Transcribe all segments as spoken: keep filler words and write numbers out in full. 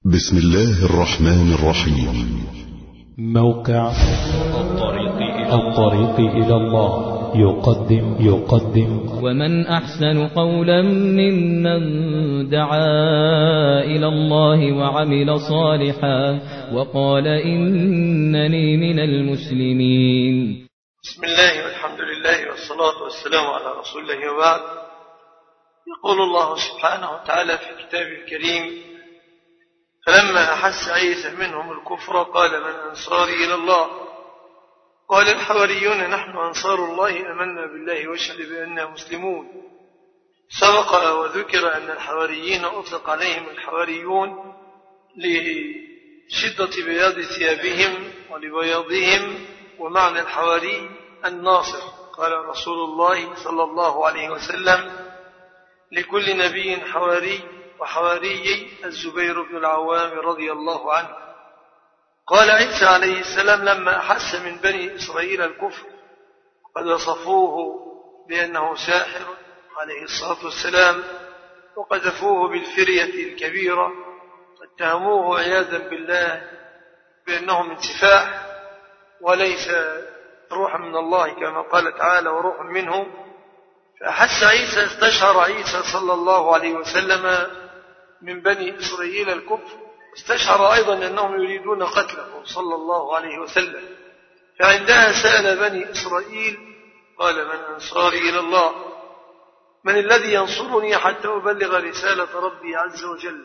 بسم الله الرحمن الرحيم. موقع الطريق إلى, الطريق إلى الله يقدم يقدم ومن أحسن قولا ممن دعا إلى الله وعمل صالحا وقال إنني من المسلمين. بسم الله والحمد لله والصلاة والسلام على رسول الله وبعد. يقول الله سبحانه وتعالى في كتابه الكريم: فلما أحس عيسى منهم الكفر قال من أنصاري إلى الله؟ قال الحواريون نحن أنصار الله آمنا بالله واشهد بأننا مسلمون. سبق وذكر أن الحواريين أطلق عليهم الحواريون لشدة بياض ثيابهم ولبياضهم، ومعنى الحواري الناصر. قال رسول الله صلى الله عليه وسلم: لكل نبي حواري، وحواري الزبير بن العوام رضي الله عنه. قال عيسى عليه السلام لما أحس من بني إسرائيل الكفر قد وصفوه بأنه ساحر عليه الصلاة والسلام، وقذفوه بالفرية الكبيرة، واتهموه عياذا بالله بأنه من سفاح وليس روحا من الله كما قال تعالى: وروح منه. فأحس عيسى، استشعر عيسى صلى الله عليه وسلم من بني إسرائيل الكفر، استشعر أيضا أنهم يريدون قتله صلى الله عليه وسلم. فعندها سأل بني إسرائيل قال من أنصاري إلى الله؟ من الذي ينصرني حتى أبلغ رسالة ربي عز وجل؟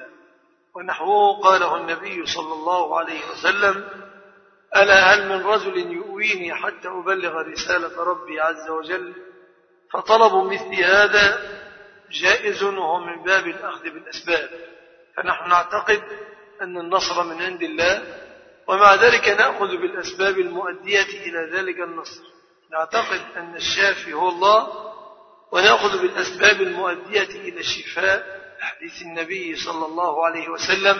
ونحوه قاله النبي صلى الله عليه وسلم: ألا هل من رجل يؤويني حتى أبلغ رسالة ربي عز وجل؟ فطلبوا مثل هذا جائز، وهو من باب الأخذ بالأسباب. فنحن نعتقد أن النصر من عند الله، ومع ذلك نأخذ بالأسباب المؤدية إلى ذلك النصر. نعتقد أن الشافي هو الله، ونأخذ بالأسباب المؤدية إلى الشفاء. حديث النبي صلى الله عليه وسلم: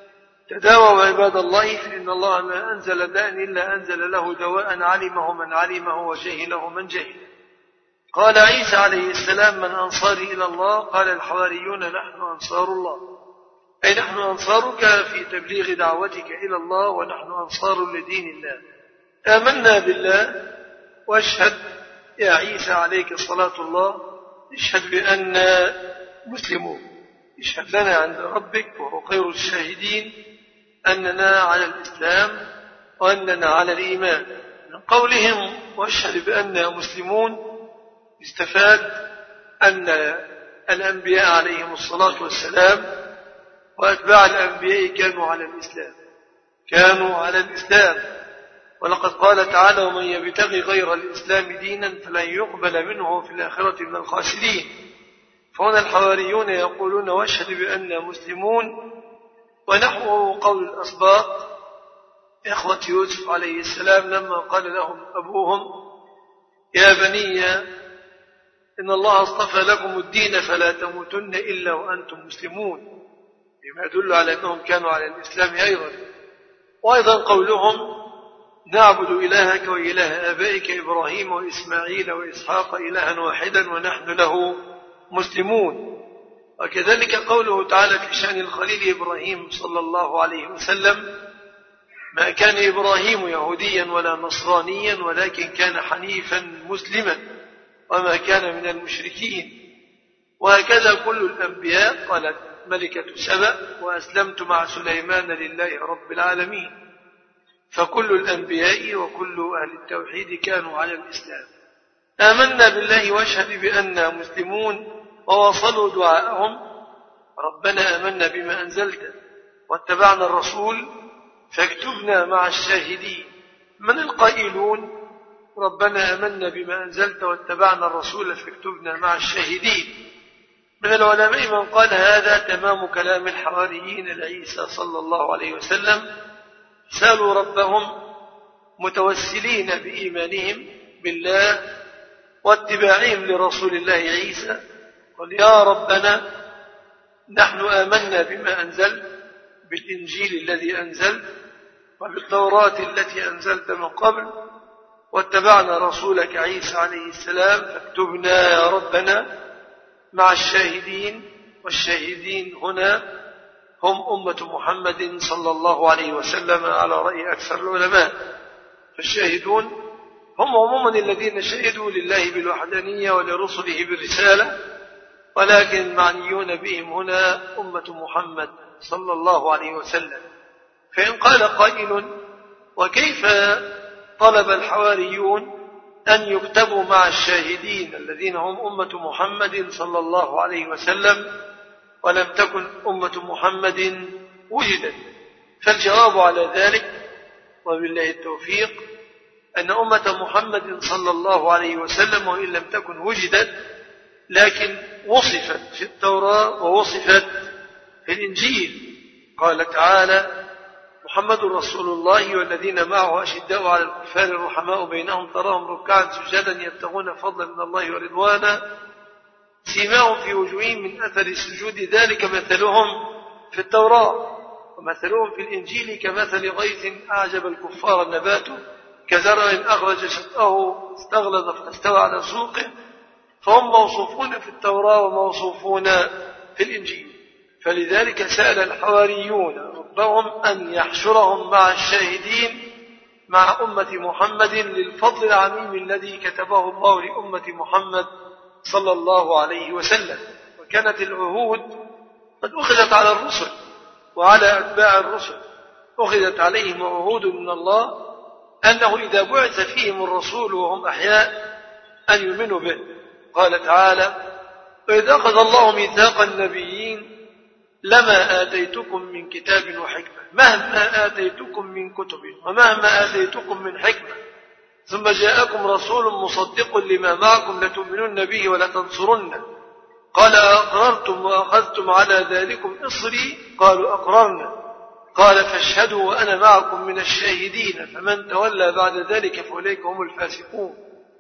تداووا عباد الله فإن الله ما أنزل داء إلا أنزل له دواء علمه من علمه وجهله من جهل. قال عيسى عليه السلام: من أنصاري إلى الله؟ قال الحواريون نحن أنصار الله، أي نحن أنصارك في تبليغ دعوتك إلى الله، ونحن أنصار لدين الله. آمنا بالله واشهد يا عيسى عليك صلاة الله، اشهد بأننا مسلمون. اشهد لنا عند ربك وهو خير الشاهدين أننا على الإسلام وأننا على الإيمان. من قولهم واشهد بأننا مسلمون استفاد أن الأنبياء عليهم الصلاة والسلام وأتباع الأنبياء كانوا على الإسلام كانوا على الإسلام ولقد قال تعالى: ومن يبتغي غير الإسلام دينا فلن يقبل منه في الآخرة من الخاسرين. فهنا الحواريون يقولون واشهد بأننا مسلمون. ونحوه قول الأسباط إخوة يوسف عليه السلام لما قال لهم أبوهم: يا بني إن الله اصطفى لكم الدين فلا تموتن إلا وأنتم مسلمون، بما يدل على أنهم كانوا على الإسلام أيضا. وأيضا قولهم: نعبد إلهك وإله آبائك إبراهيم وإسماعيل وإسحاق إلها واحدا ونحن له مسلمون. وكذلك قوله تعالى في شأن الخليل إبراهيم صلى الله عليه وسلم: ما كان إبراهيم يهوديا ولا نصرانيا ولكن كان حنيفا مسلما وما كان من المشركين. وهكذا كل الأنبياء. قالت ملكة سبأ: وأسلمت مع سليمان لله رب العالمين. فكل الأنبياء وكل أهل التوحيد كانوا على الإسلام. آمنا بالله واشهد بأننا مسلمون. ووصلوا دعاءهم: ربنا آمنا بما أنزلت واتبعنا الرسول فاكتبنا مع الشاهدين. من القائلون ربنا آمنا بما أنزلت واتبعنا الرسول فاكتبنا مع الشاهدين؟ من العلماء من قال هذا تمام كلام الحواريين لعيسى صلى الله عليه وسلم. سألوا ربهم متوسلين بإيمانهم بالله واتباعهم لرسول الله عيسى، قال: يا ربنا نحن آمنا بما أنزلت، بالإنجيل الذي أنزلت وبالتوراة التي أنزلت من قبل، واتبعنا رسولك عيسى عليه السلام فاكتبنا يا ربنا مع الشاهدين. والشاهدين هنا هم أمة محمد صلى الله عليه وسلم على رأي أكثر العلماء. فالشاهدون هم عموما الذين شهدوا لله بالوحدانية ولرسله بالرسالة، ولكن المعنيون بهم هنا أمة محمد صلى الله عليه وسلم. فإن قال قائل: وكيف طلب الحواريون أن يكتبوا مع الشاهدين الذين هم أمة محمد صلى الله عليه وسلم ولم تكن أمة محمد وجدت؟ فالجواب على ذلك وبالله التوفيق أن أمة محمد صلى الله عليه وسلم وإن لم تكن وجدت لكن وصفت في التوراة ووصفت في الإنجيل. قال تعالى: محمد رسول الله والذين معه أشداء على الكفار رحماء بينهم تراهم ركعا سجدا يبتغون فضلا من الله ورضوانا سيماهم في وجوههم من أثر السجود ذلك مثلهم في التوراة ومثلهم في الإنجيل كمثل غيث أعجب الكفار نباته كزرع أخرج شطأه استغلظ فاستوى على سوقه فهم موصوفون في التوراة وموصوفون في الإنجيل. فلذلك سأل الحواريون ربهم أن يحشرهم مع الشاهدين مع أمة محمد للفضل العميم الذي كتبه الله لأمة محمد صلى الله عليه وسلم. وكانت العهود قد أخذت على الرسل وعلى أتباع الرسل، أخذت عليهم عهود من الله أنه إذا بعث فيهم الرسول وهم أحياء أن يؤمنوا به. قال تعالى: وإذا أخذ الله ميثاق النبيين لما آتيتكم من كتاب وحكمة مهما آتيتكم من كتب ومهما آتيتكم من حكمة ثم جاءكم رسول مصدق لما معكم لتؤمنون به ولتنصرنه قال: أقررتم وأخذتم على ذلكم إصري قالوا أقررنا قال: فاشهدوا وأنا معكم من الشاهدين فمن تولى بعد ذلك فأولئك هم الفاسقون.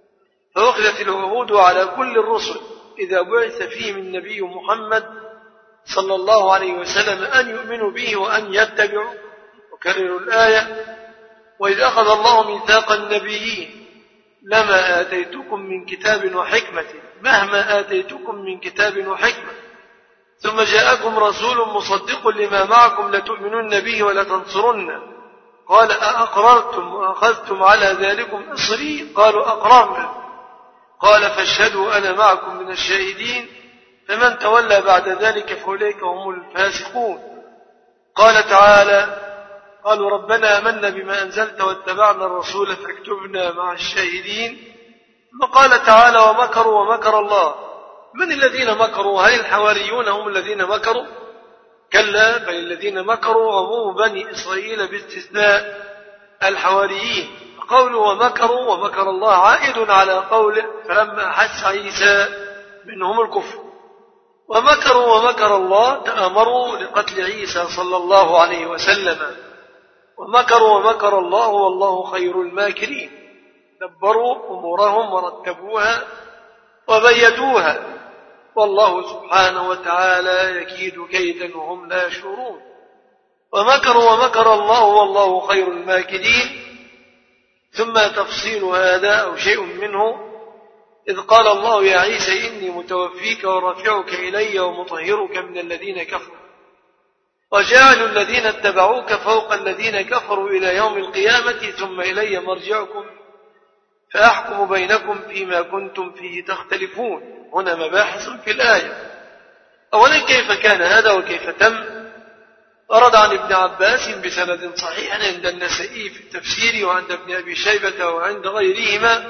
فأخذت العهود على كل الرسل إذا بعث فيهم النبي محمد صلى الله عليه وسلم أن يؤمنوا به وأن يتبعوا. وكرروا الآية: وإذ أخذ الله ميثاق النبيين لما آتيتكم من كتاب وحكمة مهما آتيتكم من كتاب وحكمة ثم جاءكم رسول مصدق لما معكم لتؤمنون به ولتنصرنه قال: أأقررتم وأخذتم على ذلكم إصري قالوا أقررنا قال: فاشهدوا أنا معكم من الشاهدين فمن تولى بعد ذلك فأولئك هم الفاسقون. قال تعالى: قالوا ربنا آمنا بما أنزلت واتبعنا الرسول فاكتبنا مع الشاهدين. ثم قال تعالى: ومكروا ومكر الله. من الذين مكروا؟ هل الحواريون هم الذين مكروا؟ كلا، بل الذين مكروا عموم بني إسرائيل باستثناء الحواريين. قوله ومكروا ومكر الله عائد على قوله فلما أحس عيسى منهم الكفر. ومكروا ومكر الله تآمروا لقتل عيسى صلى الله عليه وسلم. ومكروا ومكر الله والله خير الماكرين. دبروا أمورهم ورتبوها وبيدوها والله سبحانه وتعالى يكيد كيدا وهم لا يشعرون. ومكروا ومكر الله والله خير الماكرين. ثم تفصيل هذا أو شيء منه: إذ قال الله يا عيسى إني متوفيك ورافعك إلي ومطهرك من الذين كفروا وجعل الذين اتبعوك فوق الذين كفروا إلى يوم القيامة ثم إلي مرجعكم فأحكم بينكم فيما كنتم فيه تختلفون. هنا مباحث في الآية. أولا كيف كان هذا وكيف تم؟ ورد عن ابن عباس بسند صحيح عند النسائي في التفسير وعند ابن أبي شيبة وعند غيرهما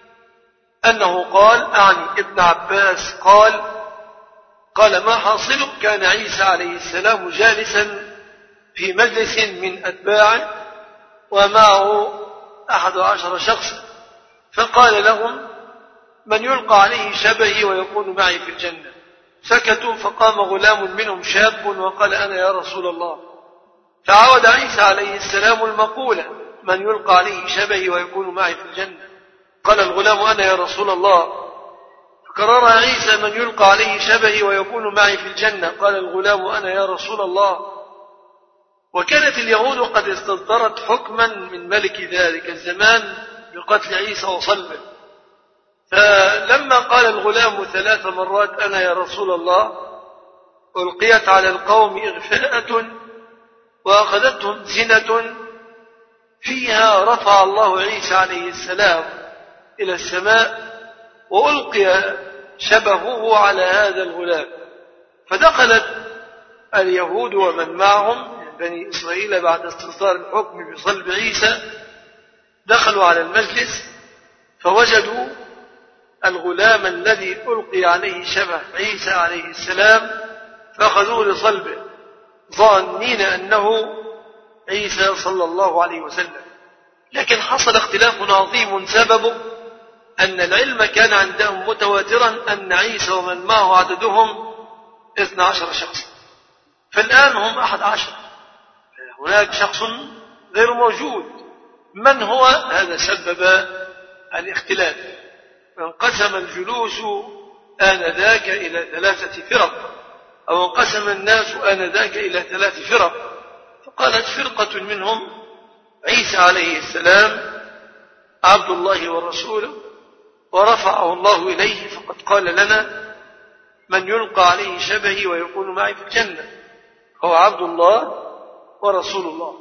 أنه قال، أعني ابن عباس قال قال ما حاصل كان عيسى عليه السلام جالسا في مجلس من أتباعه ومعه أحد عشر شخصا فقال لهم من يلقى عليه شبهي ويكون معي في الجنة. سكتوا فقام غلام منهم شاب وقال أنا يا رسول الله. فعاود عيسى عليه السلام المقولة من يلقى عليه شبهي ويكون معي في الجنة. قال الغلام أنا يا رسول الله. فكرر عيسى من يلقى عليه شبهي ويكون معي في الجنة. قال الغلام أنا يا رسول الله. وكانت اليهود قد استصدرت حكما من ملك ذلك الزمان بقتل عيسى وصلبه. فلما قال الغلام ثلاث مرات أنا يا رسول الله ألقيت على القوم إغفاءة وأخذتهم سنة فيها رفع الله عيسى عليه السلام إلى السماء وألقي شبهه على هذا الغلام، فدخلت اليهود ومن معهم من بني إسرائيل بعد استصدار الحكم بصلب عيسى دخلوا على المجلس فوجدوا الغلام الذي ألقي عليه شبه عيسى عليه السلام فأخذوه لصلبه ظانين أنه عيسى صلى الله عليه وسلم. لكن حصل اختلاف عظيم سببه أن العلم كان عندهم متواترا أن عيسى ومن معه عددهم اثنى عشر شخصا، فالآن هم أحد عشر، هناك شخص غير موجود. من هو؟ هذا سبب الاختلاف، فانقسم الجلوس آنذاك إلى ثلاثة فرق، أو انقسم الناس آنذاك إلى ثلاث فرق. فقالت فرقة منهم عيسى عليه السلام عبد الله ورسوله ورفعه الله إليه، فقد قال لنا من يلقى عليه شبهي ويكون معي في الجنة هو عبد الله ورسول الله.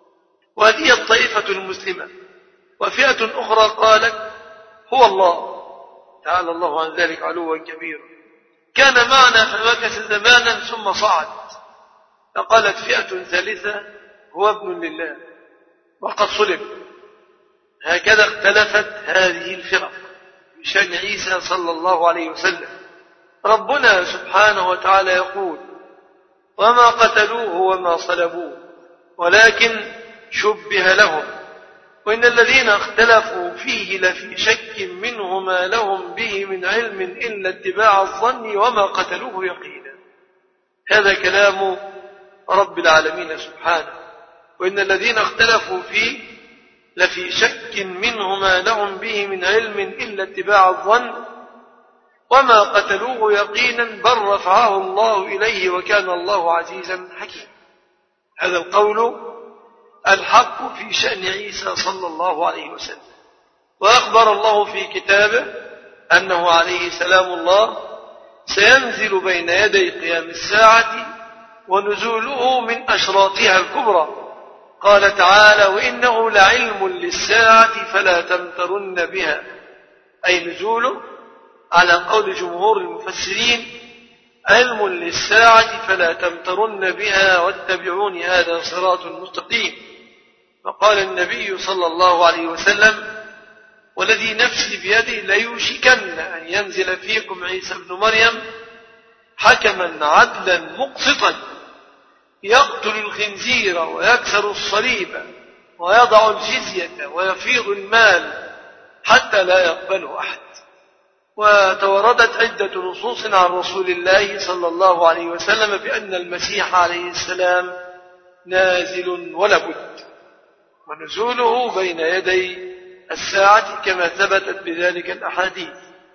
وهذه الطائفة المسلمة. وفئة أخرى قالت هو الله تعالى الله عن ذلك علوا كبيرا، كان معنا فمكث زمانا ثم صعد. فقالت فئة ثالثة هو ابن لله وقد صلب. هكذا اختلفت هذه الفرق بشأن عيسى صلى الله عليه وسلم. ربنا سبحانه وتعالى يقول وما قتلوه وما صلبوه ولكن شبه لهم وإن الذين اختلفوا فيه لفي شك منه ما لهم به من علم إلا اتباع الظن وما قتلوه يقينا. هذا كلام رب العالمين سبحانه. وإن الذين اختلفوا فيه لفي شك منه ما لهم به من علم إلا اتباع الظن وما قتلوه يقينا بل رفعه الله إليه وكان الله عزيزا حكيما. هذا القول الحق في شأن عيسى صلى الله عليه وسلم. وأخبر الله في كتابه أنه عليه سلام الله سينزل بين يدي قيام الساعة ونزوله من أشراطها الكبرى. قال تعالى وإنه لعلم للساعة فلا تمترن بها، أي نزوله على قول جمهور المفسرين علم للساعة فلا تمترن بها واتبعوني هذا صراط مستقيم. فقال النبي صلى الله عليه وسلم والذي نفسي بيده ليوشكن أن ينزل فيكم عيسى ابن مريم حكما عدلا مقسطا يقتل الخنزير ويكسر الصليب ويضع الجزية ويفيض المال حتى لا يقبله أحد. وتوردت عدة نصوص عن رسول الله صلى الله عليه وسلم بأن المسيح عليه السلام نازل ولا بد، ونزوله بين يدي الساعة كما ثبتت بذلك الأحاديث.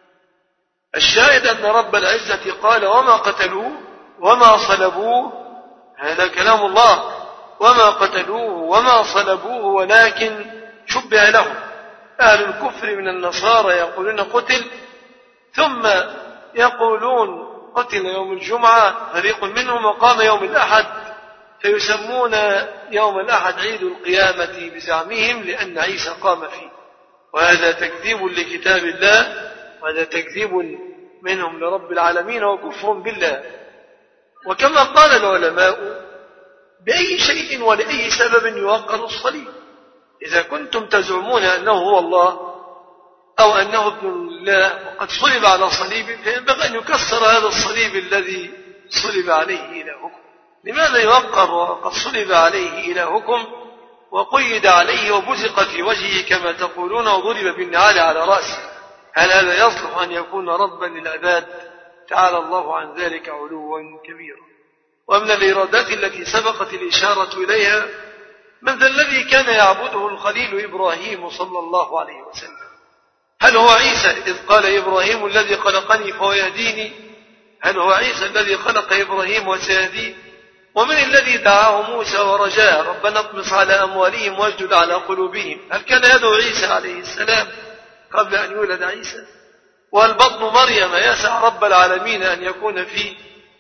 الشاهد أن رب العزة قال وما قتلوه وما صلبوه، هذا كلام الله، وما قتلوه وما صلبوه ولكن شبه لهم. أهل الكفر من النصارى يقولون قتل ثم يقولون قتل يوم الجمعة فريق منهم وقام يوم الأحد، فيسمون يوم الأحد عيد القيامة بزعمهم لأن عيسى قام فيه. وهذا تكذيب لكتاب الله، وهذا تكذيب منهم لرب العالمين وكفر بالله. وكما قال العلماء بأي شيء ولأي سبب يوقر الصليب؟ إذا كنتم تزعمون أنه هو الله أو أنه ابن الله وقد صلب على صليب، فينبغي أن يكسر هذا الصليب الذي صلب عليه إلهكم. لماذا يوقر وقد صلب عليه إلهكم وقيد عليه وبزق في وجهه كما تقولون وضرب بالنعال على رأسه؟ هل هذا يصلح أن يكون ربا للعباد؟ تعالى الله عن ذلك علوا كبيرا. ومن الإرادات التي سبقت الإشارة إليها من ذا الذي كان يعبده الخليل إبراهيم صلى الله عليه وسلم؟ هل هو عيسى إذ قال إبراهيم الذي خلقني فهو يهديني؟ هل هو عيسى الذي خلق إبراهيم وسيهديه؟ ومن الذي دعاه موسى ورجاه ربنا اطمس على أموالهم واسجد على قلوبهم؟ هل كان يدعو عيسى عليه السلام قبل أن يولد عيسى؟ وهل بطن مريم يسع رب العالمين أن يكون فيه؟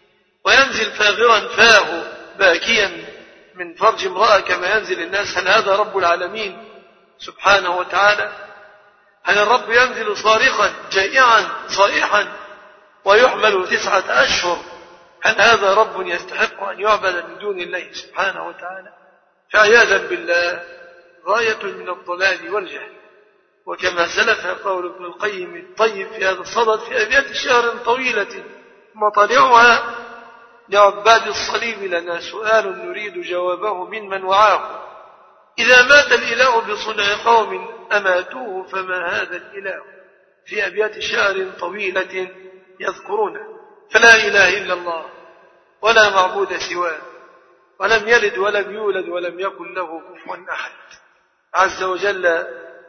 وينزل فاغرا فاه باكيا من فرج امرأة كما ينزل الناس، هل هذا رب العالمين سبحانه وتعالى؟ هل الرب ينزل صارخا جائعا صائحا ويحمل تسعة أشهر؟ هل هذا رب يستحق أن يعبد من دون الله سبحانه وتعالى؟ فعياذا بالله غاية من الضلال والجهل. وكما سلف قول ابن القيم الطيب في هذا الصدد في أبيات شعر طويلة مطالعها: لعباد الصليب لنا سؤال نريد جوابه ممن وعاه، إذا مات الإله بصنع قوم أماتوه فما هذا الإله. في أبيات شعر طويلة يذكرونه. فلا إله إلا الله ولا معبود سواه، ولم يلد ولم يولد ولم يكن له كفوا أحد، عز وجل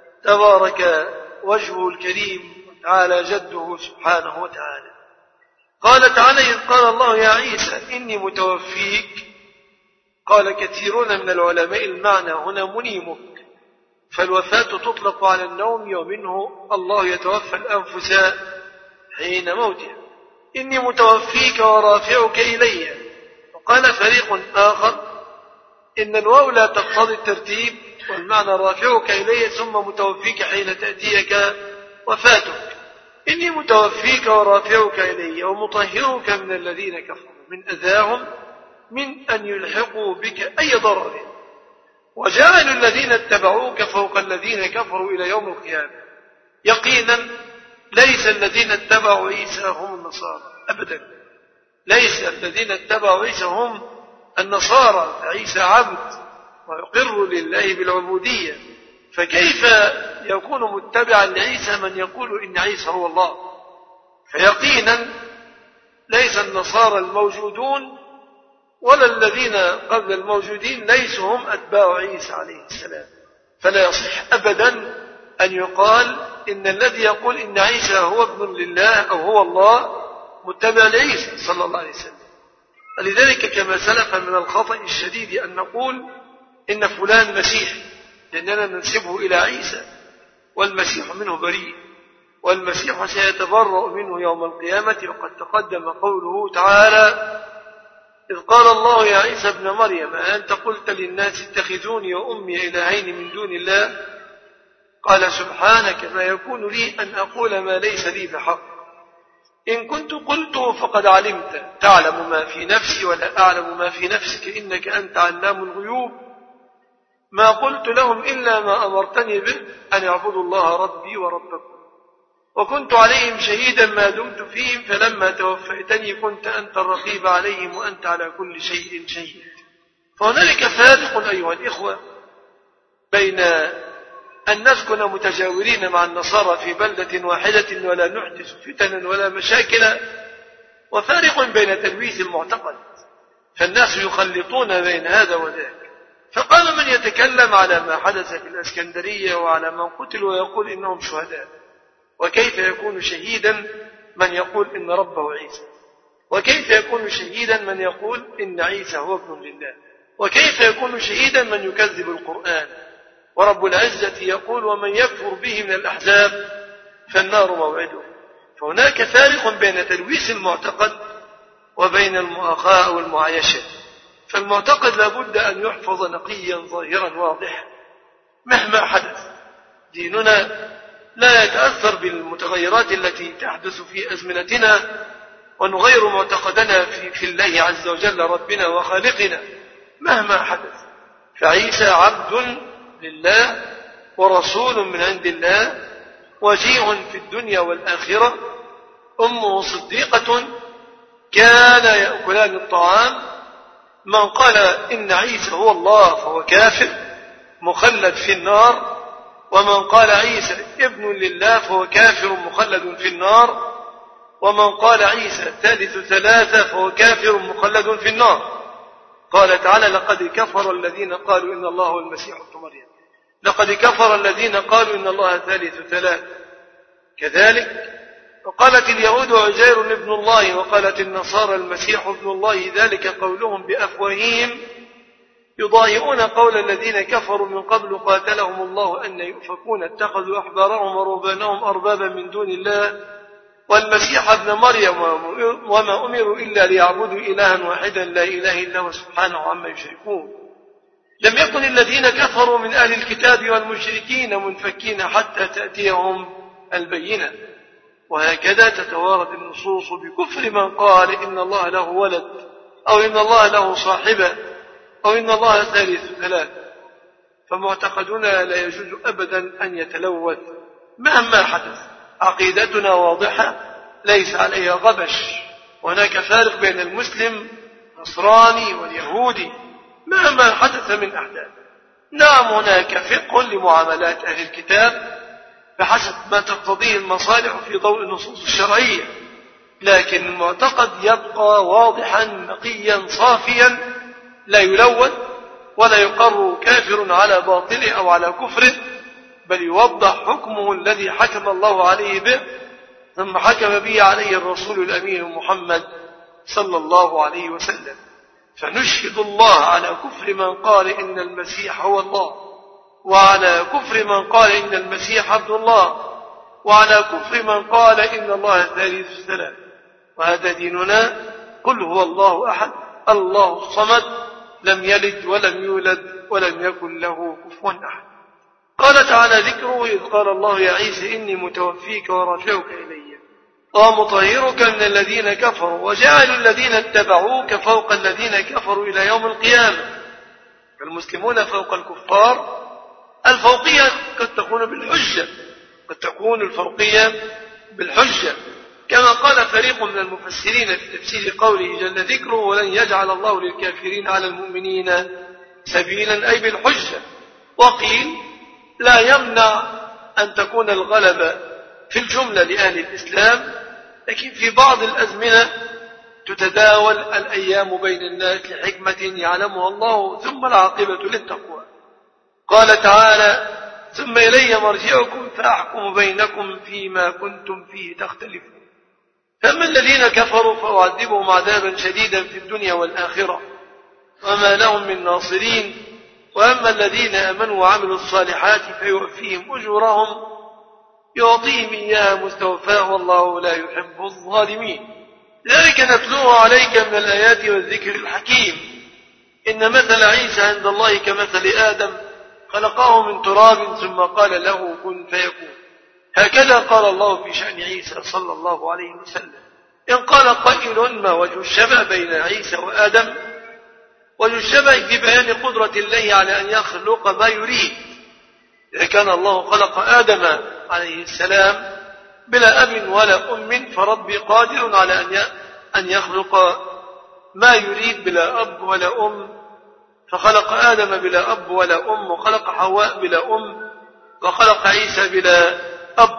تبارك وجهه الكريم وتعالى جده سبحانه وتعالى. قال تعالى: إذ قال الله يا عيسى إني متوفيك. قال كثيرون من العلماء المعنى هنا منيمك، فالوفاة تطلق على النوم، ومنه الله يتوفى الأنفس حين موتها. إني متوفيك ورافعك إلي. وقال فريق آخر إن الواو لا تقتضي الترتيب، والمعنى رافعك إلي ثم متوفيك حين تأتيك وفاتك. إني متوفيك ورافعك إلي ومطهرك من الذين كفروا من أذاهم من أن يلحقوا بك أي ضرر، وجعل الذين اتبعوك فوق الذين كفروا إلى يوم القيامة. يقينا ليس الذين اتبعوا عيسى هم النصارى أبدا، ليس الذين اتبعوا عيسى هم النصارى، فعيسى عبد ويقر لله بالعبودية، فكيف يكون متبعا لعيسى من يقول إن عيسى هو الله؟ فيقينا ليس النصارى الموجودون ولا الذين قبل الموجودين ليسوا هم أتباع عيسى عليه السلام. فلا يصح أبدا أن يقال إن الذي يقول إن عيسى هو ابن لله أو هو الله متبع لعيسى صلى الله عليه وسلم. لذلك كما سلف من الخطأ الشديد أن نقول إن فلان مسيح لأننا ننسبه إلى عيسى، والمسيح منه بريء، والمسيح سيتبرأ منه يوم القيامة. وقد تقدم قوله تعالى: إذ قال الله يا عيسى ابن مريم أنت قلت للناس اتخذوني وأمي إلهين من دون الله؟ قال سبحانك ما يكون لي أن أقول ما ليس لي بحق، إن كنت قلته فقد علمت، تعلم ما في نفسي ولا أعلم ما في نفسك إنك أنت علام الغيوب. ما قلت لهم إلا ما أمرتني به أن يعبدوا الله ربي وربكم، وكنت عليهم شهيدا ما دمت فيهم، فلما توفيتني كنت أنت الرقيب عليهم وأنت على كل شيء شهيد. فهنالك فارق أيها الإخوة بين أن نسكن متجاورين مع النصارى في بلدة واحدة ولا نحدث فتنا ولا مشاكل، وفارق بين تلويث المعتقد، فالناس يخلطون بين هذا وذاك. فقال من يتكلم على ما حدث في الإسكندرية وعلى من قتلوا ويقول إنهم شهداء، وكيف يكون شهيدا من يقول إن ربه عيسى؟ وكيف يكون شهيدا من يقول إن عيسى هو ابن لله؟ وكيف يكون شهيدا من يكذب القرآن؟ ورب العزة يقول ومن يكفر به من الأحزاب فالنار موعده. فهناك فارق بين تلويث المعتقد وبين المؤاخاة والمعايشة. فالمعتقد لابد أن يحفظ نقيا ظاهرا واضحا مهما حدث. ديننا لا يتأثر بالمتغيرات التي تحدث في أزمنتنا، ونغير معتقدنا في, في الله عز وجل ربنا وخالقنا مهما حدث. فعيسى عبد لله ورسول من عند الله، وجيء في الدنيا والآخرة. أمه صديقة كان يأكلان الطعام. من قال إن عيسى هو الله فهو كافر مخلد في النار، ومن قال عيسى ابن لله فهو كافر مخلد في النار، ومن قال عيسى ثالث ثلاثة فهو كافر مخلد في النار. قال تعالى لقد كفر الذين قالوا إن الله هو المسيح ابن مريم، لقد كفر الذين قالوا إن الله ثالث ثلاثة. كذلك وقالت اليهود عزير ابن الله، وقالت النصارى المسيح ابن الله، ذلك قولهم بأفواههم يضاهئون قول الذين كفروا من قبل قاتلهم الله أن يؤفكون اتخذوا أحبارهم ورهبانهم أربابا من دون الله والمسيح ابن مريم وما أمروا إلا ليعبدوا إلها واحدا لا إله إلا هو سبحانه عما يشركون. لم يكن الذين كفروا من أهل الكتاب والمشركين منفكين حتى تأتيهم البينة. وهكذا تتوارد النصوص بكفر من قال إن الله له ولد أو إن الله له صاحبة أو إن الله ثالث ثلاث. فمعتقدنا لا يجوز أبدا أن يتلوث مهما حدث. عقيدتنا واضحة ليس عليها غبش. وهناك فارق بين المسلم النصراني واليهودي مهما حدث من أحداث. نعم هناك فقه لمعاملات أهل الكتاب بحسب ما تقتضيه المصالح في ضوء النصوص الشرعية، لكن المعتقد يبقى واضحا نقيا صافيا لا يلون ولا يقر كافر على باطله أو على كفره، بل يوضح حكمه الذي حكم الله عليه به ثم حكم به عليه الرسول الأمين محمد صلى الله عليه وسلم. فنشهد الله على كفر من قال إن المسيح هو الله، وعلى كفر من قال إن المسيح عبد الله، وعلى كفر من قال إن الله ثالث الثلاث. وهذا ديننا. قل هو الله أحد الله الصمد لم يلد ولم يولد ولم يكن له كفوا أحد. قال تعالى ذكره إذ قال الله يا عيسى إني متوفيك ورافعك إلي ومطهرك من الذين كفروا وجعل الذين اتبعوك فوق الذين كفروا إلى يوم القيامة. فالمسلمون فوق الكفار. الفوقية قد تكون بالحجة، قد تكون الفوقية بالحجة، كما قال فريق من المفسرين في تفسير قوله جل ذكره ولن يجعل الله للكافرين على المؤمنين سبيلا أي بالحجة. وقيل لا يمنع أن تكون الغلبة في الجملة لأهل الإسلام، لكن في بعض الأزمنة تتداول الأيام بين الناس لحكمة يعلمها الله ثم العاقبة للتقوى. قال تعالى ثم إلي مرجعكم فأحكم بينكم فيما كنتم فيه تختلفون. فأما الذين كفروا فأعذبهم عذابا شديدا في الدنيا والآخرة وما لهم من ناصرين، وأما الذين آمنوا وعملوا الصالحات فيوفيهم أجورهم يعطيهم إياها مستوفاه والله لا يحب الظالمين. ذلك نتلوه عليك من الآيات والذكر الحكيم. إن مثل عيسى عند الله كمثل آدم خلقه من تراب ثم قال له كن فيكون. هكذا قال الله في شأن عيسى صلى الله عليه وسلم. إن قال قائل ما وجه الشبه بين عيسى وآدم؟ وجه الشبه في بيان قدرة الله على أن يخلق ما يريد. إذا كان الله خلق آدم عليه السلام بلا أب ولا أم، فربي قادر على أن يخلق ما يريد بلا أب ولا أم، فخلق آدم بلا أب ولا أم، وخلق حواء بلا أم، وخلق عيسى بلا أب،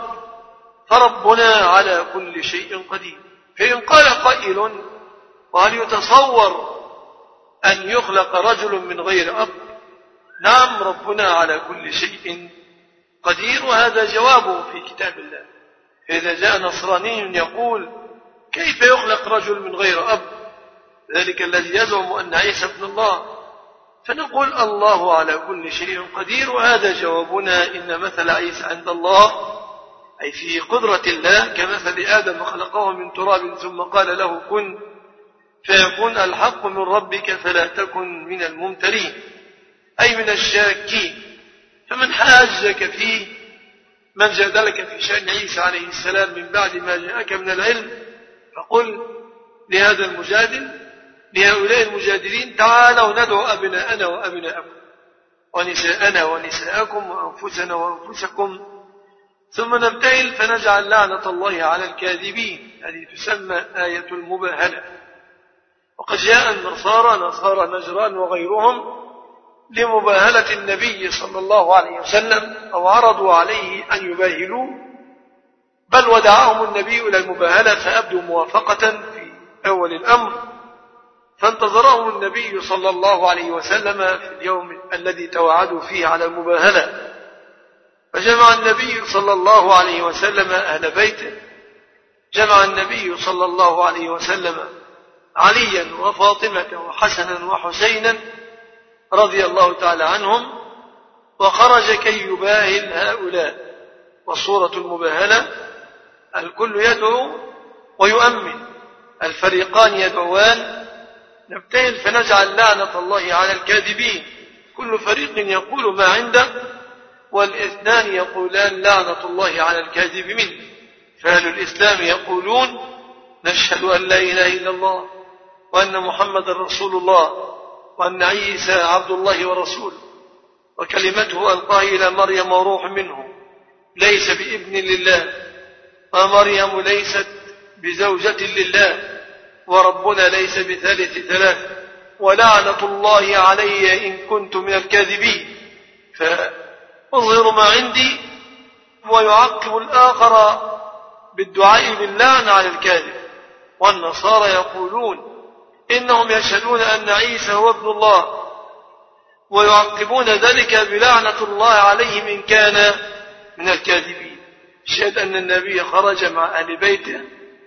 فربنا على كل شيء قدير. فإن قال قائل وهل يتصور أن يخلق رجل من غير أب؟ نعم ربنا على كل شيء قدير، وهذا جوابه في كتاب الله. فإذا جاء نصراني يقول كيف يخلق رجل من غير أب، ذلك الذي يزعم أن عيسى ابن الله، فنقول الله على كل شيء قدير، وهذا جوابنا. إن مثل عيسى عند الله أي في قدرة الله كمثل آدم خلقه من تراب ثم قال له كن فيكون الحق من ربك فلا تكن من الممترين أي من الشاكين. فمن حاجك فيه من جادلك في شأن عيسى عليه السلام من بعد ما جاءك من العلم فقل لهذا المجادل لهؤلاء المجادلين تعالوا ندعو أبناءنا وأبناءكم ونساءنا ونساءكم وأنفسنا وأنفسكم ثم نبتهل فنجعل لعنة الله على الكاذبين. هذه تسمى آية المباهلة. وقد جاء النصارى نصارى نجران وغيرهم لمباهلة النبي صلى الله عليه وسلم أو عرضوا عليه أن يباهلوه، بل ودعاهم النبي إلى المباهلة فأبدوا موافقة في أول الأمر، فانتظرهم النبي صلى الله عليه وسلم في اليوم الذي توعدوا فيه على المباهلة، فجمع النبي صلى الله عليه وسلم أهل بيته، جمع النبي صلى الله عليه وسلم عليا وفاطمة وحسنا وحسينا رضي الله تعالى عنهم، وخرج كي يباهل هؤلاء. وصورة المباهلة الكل يدعو ويؤمن، الفريقان يدعوان، نبتهل فنجعل لعنة الله على الكاذبين، كل فريق يقول ما عنده والاثنان يقولان لعنة الله على الكاذب منه. فأهل الإسلام يقولون نشهد أن لا إله إلا الله وأن محمد رسول الله وأن عيسى عبد الله ورسوله وكلمته ألقاها إلى مريم وروح منه ليس بابن لله ومريم ليست بزوجة لله وربنا ليس بثالث ثلاث ولعنة الله علي إن كنت من الكاذبين. فأظهر ما عندي ويعقب الآخر بالدعاء باللعنة على الكاذب. والنصارى يقولون إنهم يشهدون أن عيسى هو ابن الله ويعقبون ذلك بلعنة الله عليهم إن كان من الكاذبين. شهد أن النبي خرج مع أهل بيته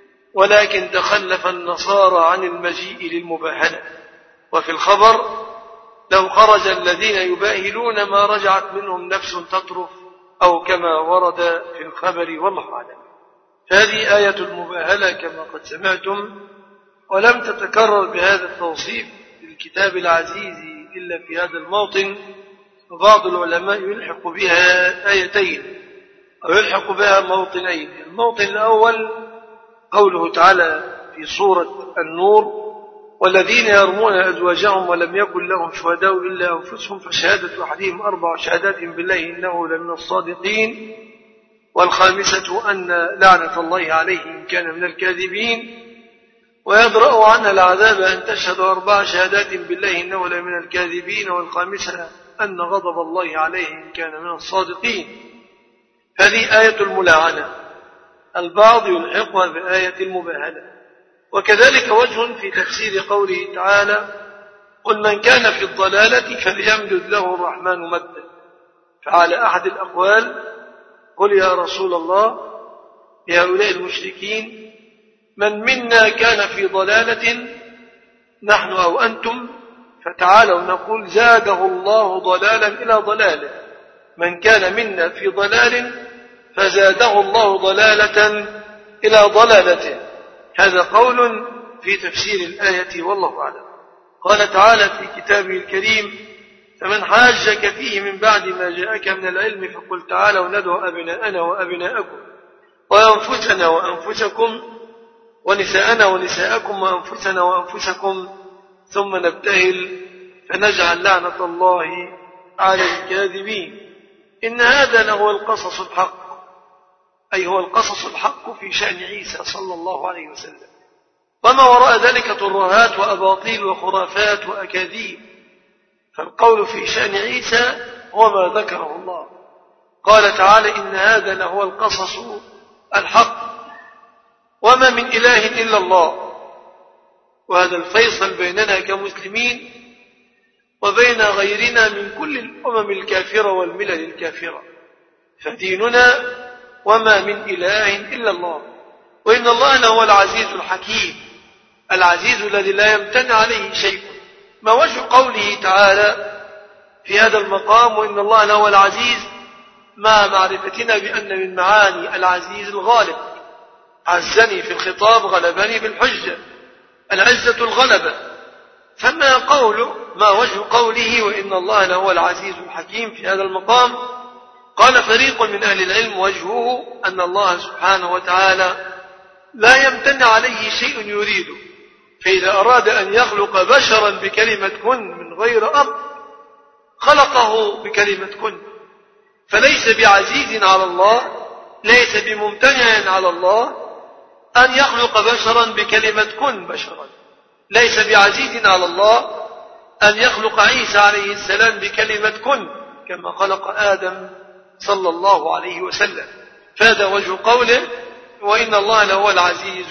ولكن تخلف النصارى عن المجيء للمباهلة. وفي الخبر لو خرج الذين يباهلون ما رجعت منهم نفس تطرف أو كما ورد في الخبر والله أعلم. هذه آية المباهلة كما قد سمعتم، ولم تتكرر بهذا التوصيف في الكتاب العزيز إلا في هذا الموطن، وبعض العلماء يلحق بها آيتين أو يلحق بها موطنين. الموطن الأول قوله تعالى في سورة النور والذين يرمون أزواجهم ولم يكن لهم شهداء إلا أنفسهم فشهادة أحدهم أربع شهادات بالله إنه لمن الصادقين والخامسة أن لعنة الله عليه إن كان من الكاذبين ويدرأ عنها العذاب أن تشهد أربع شهادات بالله إنه لمن الكاذبين والخامسة أن غضب الله عليه إن كان من الصادقين. هذه آية الملاعنة، البعض يلحقها بآية المباهلة. وكذلك وجه في تفسير قوله تعالى قل من كان في الضلالة فليمدد له الرحمن مدا. فعلى أحد الأقوال قل يا رسول الله لهؤلاء المشركين من منا كان في ضلالة نحن أو أنتم فتعالوا نقول زاده الله ضلالا إلى ضلاله، من كان منا في ضلال فزاده الله ضلالة إلى ضلالته. هذا قول في تفسير الآية والله أعلم. قال تعالى في كتابه الكريم فمن حاجك فيه من بعد ما جاءك من العلم فقل تعالوا ندعو أبناءنا وأبناءكم وأنفسنا وأنفسكم ونساءنا ونساءكم وأنفسنا وأنفسكم ثم نبتهل فنجعل لعنة الله على الكاذبين. إن هذا لهو القصص الحق، أي هو القصص الحق في شأن عيسى صلى الله عليه وسلم، وما وراء ذلك ترهات وأباطيل وخرافات وأكاذيب. فالقول في شأن عيسى هو ما ذكره الله. قال تعالى إن هذا لهو القصص الحق وما من إله إلا الله. وهذا الفيصل بيننا كمسلمين وبين غيرنا من كل الأمم الكافرة والملل الكافرة، فديننا وما من إله إلا الله. وإن الله لهو العزيز الحكيم، العزيز الذي لا يمتنع عليه شيء. ما وجه قوله تعالى في هذا المقام وإن الله لهو العزيز مع معرفتنا بأن من معاني العزيز الغالب، عزني في الخطاب غلبني بالحجة، العزة الغلبة. فما قوله ما وجه قوله وإن الله لهو العزيز الحكيم في هذا المقام؟ قال فريق من أهل العلم وجهه أن الله سبحانه وتعالى لا يمتنع عليه شيء يريده، فإذا أراد أن يخلق بشرا بكلمة كن من غير أب خلقه بكلمة كن، فليس بعزيز على الله، ليس بممتنع على الله أن يخلق بشرا بكلمة كن بشرا، ليس بعزيز على الله أن يخلق عيسى عليه السلام بكلمة كن كما خلق آدم صلى الله عليه وسلم. فهذا وجه قوله وإن الله لهو العزيز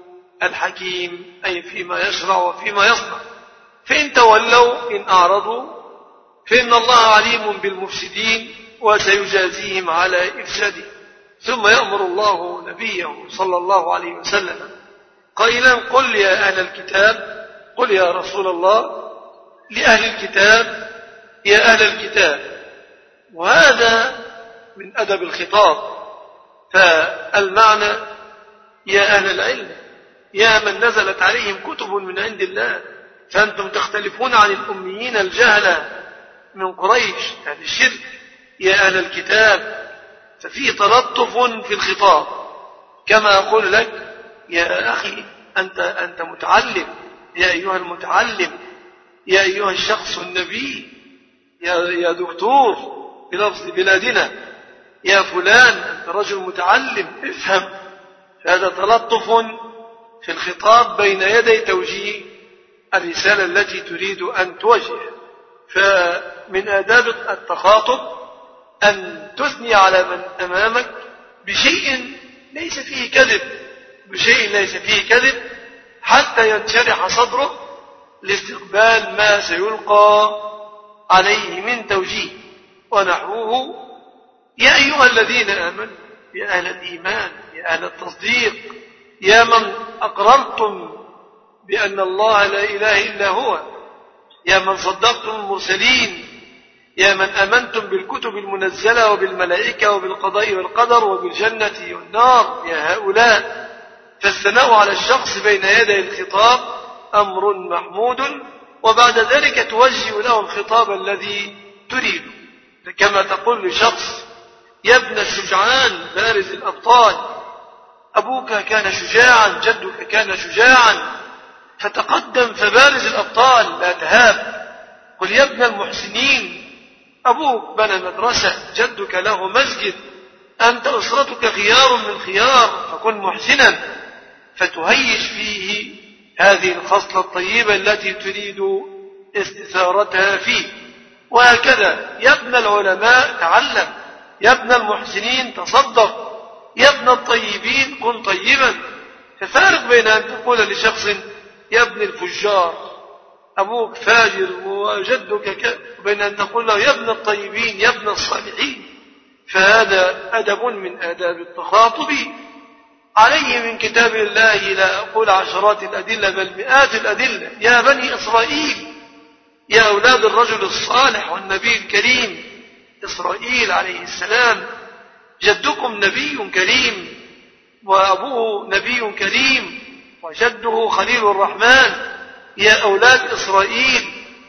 الحكيم، أي فيما يشرع وفيما يصنع. فإن تولوا إن أعرضوا فإن الله عليم بالمفسدين وسيجازيهم على إفساده. ثم يأمر الله نبيه صلى الله عليه وسلم قائلا قل يا أهل الكتاب، قل يا رسول الله لأهل الكتاب يا أهل الكتاب. وهذا من أدب الخطاب، فالمعنى يا أهل العلم، يا من نزلت عليهم كتب من عند الله، فأنتم تختلفون عن الأميين الجهلة من قريش أهل الشرك. يا أهل الكتاب، ففي تلطف في الخطاب، كما أقول لك يا أخي أنت, أنت متعلم، يا أيها المتعلم، يا أيها الشخص النبي، يا, يا دكتور بلفظ بلادنا، يا فلان أنت رجل متعلم افهم. فهذا تلطف في الخطاب بين يدي توجيه الرسالة التي تريد أن توجه. فمن آداب التخاطب أن تثني على من أمامك بشيء ليس فيه كذب، بشيء ليس فيه كذب حتى ينشرح صدره لاستقبال ما سيلقى عليه من توجيه. ونحوه يا أيها الذين آمنوا، يا أهل الإيمان، يا أهل التصديق، يا من أقررتم بأن الله لا إله إلا هو، يا من صدقتم المرسلين، يا من أمنتم بالكتب المنزلة وبالملائكة وبالقضاء والقدر وبالجنة والنار، يا هؤلاء. فالثناء على الشخص بين يدي الخطاب أمر محمود، وبعد ذلك توجه له الخطاب الذي تريد، كما تقول لشخص يا ابن الشجعان بارز الأبطال، أبوك كان شجاعا، جدك كان شجاعا، فتقدم فبارز الأبطال لا تهاب. قل يا ابن المحسنين، أبوك بنى مدرسة، جدك له مسجد، أنت أسرتك خيار من خيار، فكن محسنا، فتهيج فيه هذه الخصلة الطيبة التي تريد استثارتها فيه. وهكذا يا ابن العلماء تعلم، يا ابن المحسنين تصدق، يا ابن الطيبين كن طيبا. ففارق بين أن تقول لشخص يا ابن الفجار، أبوك فاجر وجدك ك... وبين أن تقول له يا ابن الطيبين، يا ابن الصالحين. فهذا أدب من آداب التخاطب. عليه من كتاب الله لا أقول عشرات الأدلة بل مئات الأدلة. يا بني إسرائيل، يا أولاد الرجل الصالح والنبي الكريم إسرائيل عليه السلام، جدكم نبي كريم وأبوه نبي كريم وجده خليل الرحمن، يا أولاد إسرائيل.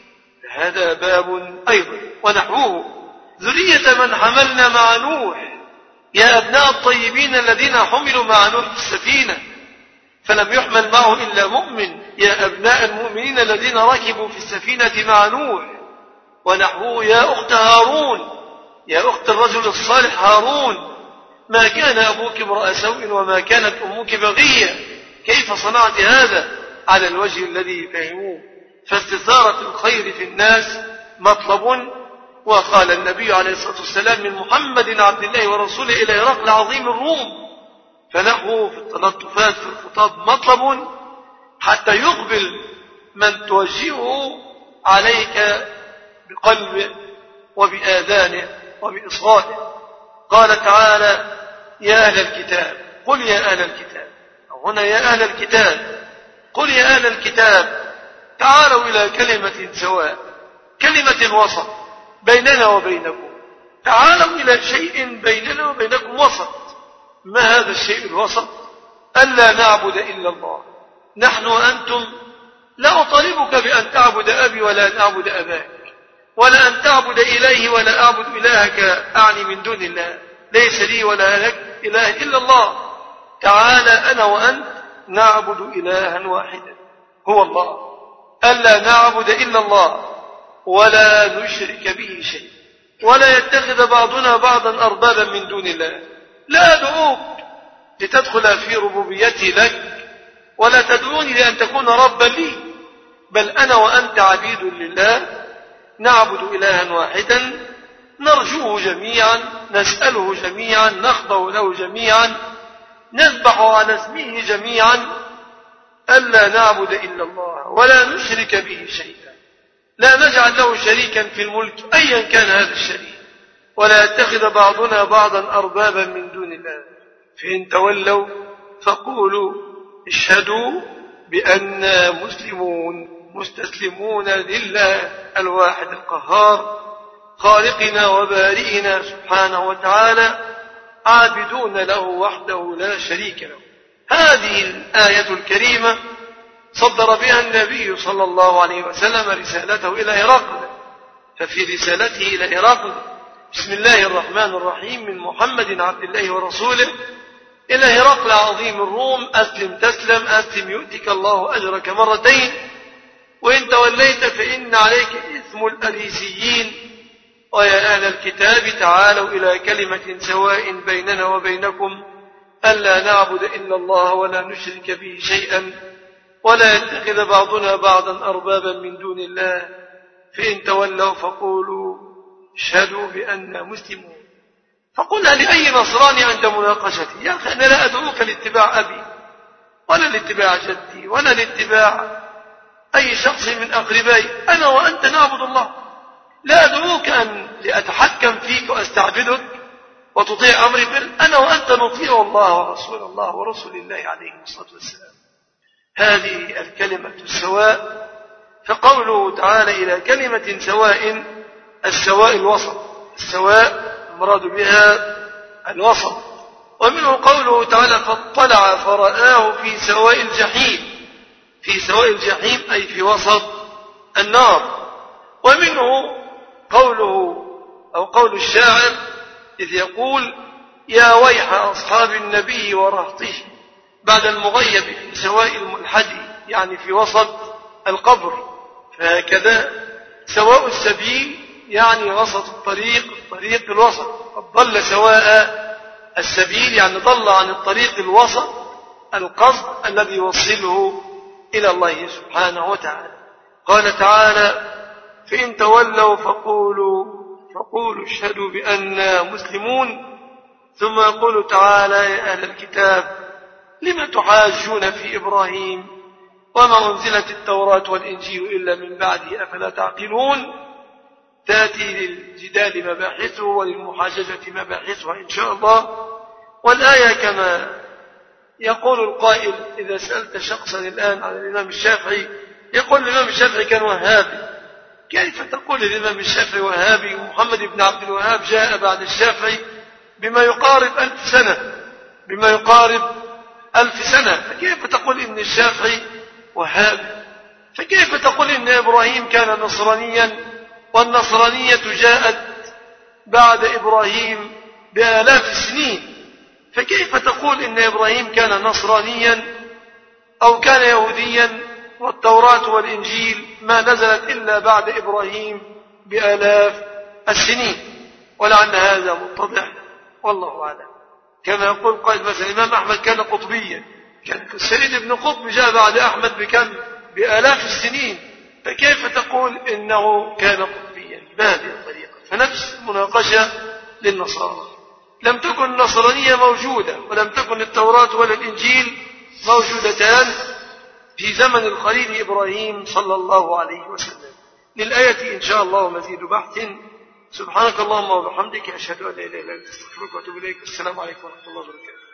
هذا باب أيضا. ونحوه ذرية من حملنا مع نوح، يا أبناء الطيبين الذين حملوا مع نوح في السفينة فلم يحمل معه إلا مؤمن، يا أبناء المؤمنين الذين ركبوا في السفينة مع نوح. ونحوه يا أخت هارون، يا أخت الرجل الصالح هارون، ما كان أبوك امرأ سوء وما كانت أمك بغية، كيف صنعت هذا على الوجه الذي فهموه. فاستثارة الخير في الناس مطلب. وقال النبي عليه الصلاة والسلام من محمد عبد الله ورسوله إلى هرقل عظيم الروم. فنحو في التلطفات في الخطاب مطلب حتى يقبل من توجهه عليك بقلبه وبآذانه وبإصغائه. قال تعالى يا أهل الكتاب، قل يا أهل الكتاب، أو هنا يا أهل الكتاب، قل يا أهل الكتاب تعالوا إلى كلمة سواء، كلمة وسط بيننا وبينكم. تعالوا إلى شيء بيننا وبينكم وسط. ما هذا الشيء الوسط؟ ألا نعبد إلا الله. نحن وأنتم لا أطالبك بأن تعبد أبي ولا أن أعبد أباك، ولا أن تعبد إلهي ولا أعبد إلهك أعني من دون الله. ليس لي ولا لك إله إلا الله. تعالى أنا وأنت نعبد إلها واحدا هو الله، ألا نعبد إلا الله ولا نشرك به شيء، ولا يتخذ بعضنا بعضا أربابا من دون الله. لا أدعوك لتدخل في ربوبيتي لك، ولا تدعوني لأن تكون ربا لي، بل أنا وأنت عبيد لله، نعبد إلها واحدا، نرجوه جميعا، نسأله جميعا، نخضع له جميعا، نذبح على اسمه جميعا، ألا نعبد إلا الله ولا نشرك به شيئا، لا نجعل له شريكا في الملك أيا كان هذا الشريك، ولا يتخذ بعضنا بعضا أربابا من دون الله. فإن تولوا فقولوا اشهدوا بأننا مسلمون مستسلمون لله الواحد القهار خالقنا وبارئنا سبحانه وتعالى، عابدون له وحده لا شريك له. هذه الآية الكريمة صدر بها النبي صلى الله عليه وسلم رسالته إلى هرقل. ففي رسالته إلى هرقل بسم الله الرحمن الرحيم من محمد عبد الله ورسوله إلى هرقل عظيم الروم أسلم تسلم أسلم يؤتك الله أجرك مرتين وإن توليت فإن عليك إثم الأريسيين ويا أهل الكتاب تعالوا إلى كلمة سواء بيننا وبينكم ألا نعبد إلا الله ولا نشرك به شيئا ولا يتخذ بعضنا بعضا أربابا من دون الله فإن تولوا فقولوا اشهدوا بأننا مسلمون. فقلنا لأي نصراني عند مناقشتي يا أخي أنا لا أدعوك لاتباع أبي ولا لاتباع جدي ولا لاتباع أي شخص من أقربائي، أنا وأنت نعبد الله. لا أدعوك أن لأتحكم فيك وأستعبدك وتطيع أمري، بل أنا وأنت نطيع الله ورسول الله ورسول الله عليه الصلاة والسلام. هذه الكلمة السواء. فقوله تعالى إلى كلمة سواء، السواء الوسط، السواء المراد بها الوسط. ومنه قوله تعالى فاطلع فرآه في سواء الجحيم، في سواء الجحيم أي في وسط النار. ومنه قوله أو قول الشاعر إذ يقول يا ويح أصحاب النبي ورهطه بعد المغيب في سواء الملحد، يعني في وسط القبر. فهكذا سواء السبيل يعني وسط الطريق، الطريق الوسط. قد ضل سواء السبيل يعني ضل عن الطريق الوسط القصد الذي يوصله إلى الله سبحانه وتعالى. قال تعالى فإن تولوا فقولوا فقولوا اشهدوا بأننا مسلمون. ثم يقول تعالى يا أهل الكتاب لم تحاجون في إبراهيم وما أنزلت التوراة والإنجيل إلا من بعده أفلا تعقلون. تأتي للجدال مباحثه وللمحاججة مباحثها إن شاء الله. والآية كما يقول القائل إذا سألت شخصا الآن عن الإمام الشافعي يقول الإمام الشافعي كان وهابي، كيف تقول الإمام الشافعي وهابي ومحمد بن عبد الوهاب جاء بعد الشافعي بما يقارب ألف سنة بما يقارب ألف سنة فكيف تقول إن الشافعي وهابي؟ فكيف تقول إن إبراهيم كان نصرانيا والنصرانية جاءت بعد إبراهيم بآلاف السنين؟ فكيف تقول إن إبراهيم كان نصرانيا أو كان يهوديا والتوراة والإنجيل ما نزلت إلا بعد إبراهيم بآلاف السنين؟ ولعل هذا متضح والله أعلم. كما يقول قائد مثلا الإمام أحمد كان قطبيا، كان سيد بن قطب جاء بعد أحمد بكم بآلاف السنين، فكيف تقول إنه كان قطبيا بهذه الطريقة؟ فنفس المناقشة للنصارى. لم تكن النصرانية موجودة ولم تكن التوراة ولا الإنجيل موجودتان في زمن الخليل إبراهيم صلى الله عليه وسلم. للآية إن شاء الله مزيد بحث. سبحانك اللهم وبحمدك أشهد أن لا إله إلا أنت أستغفرك وأتوب إليك. السلام عليكم ورحمة الله وبركاته.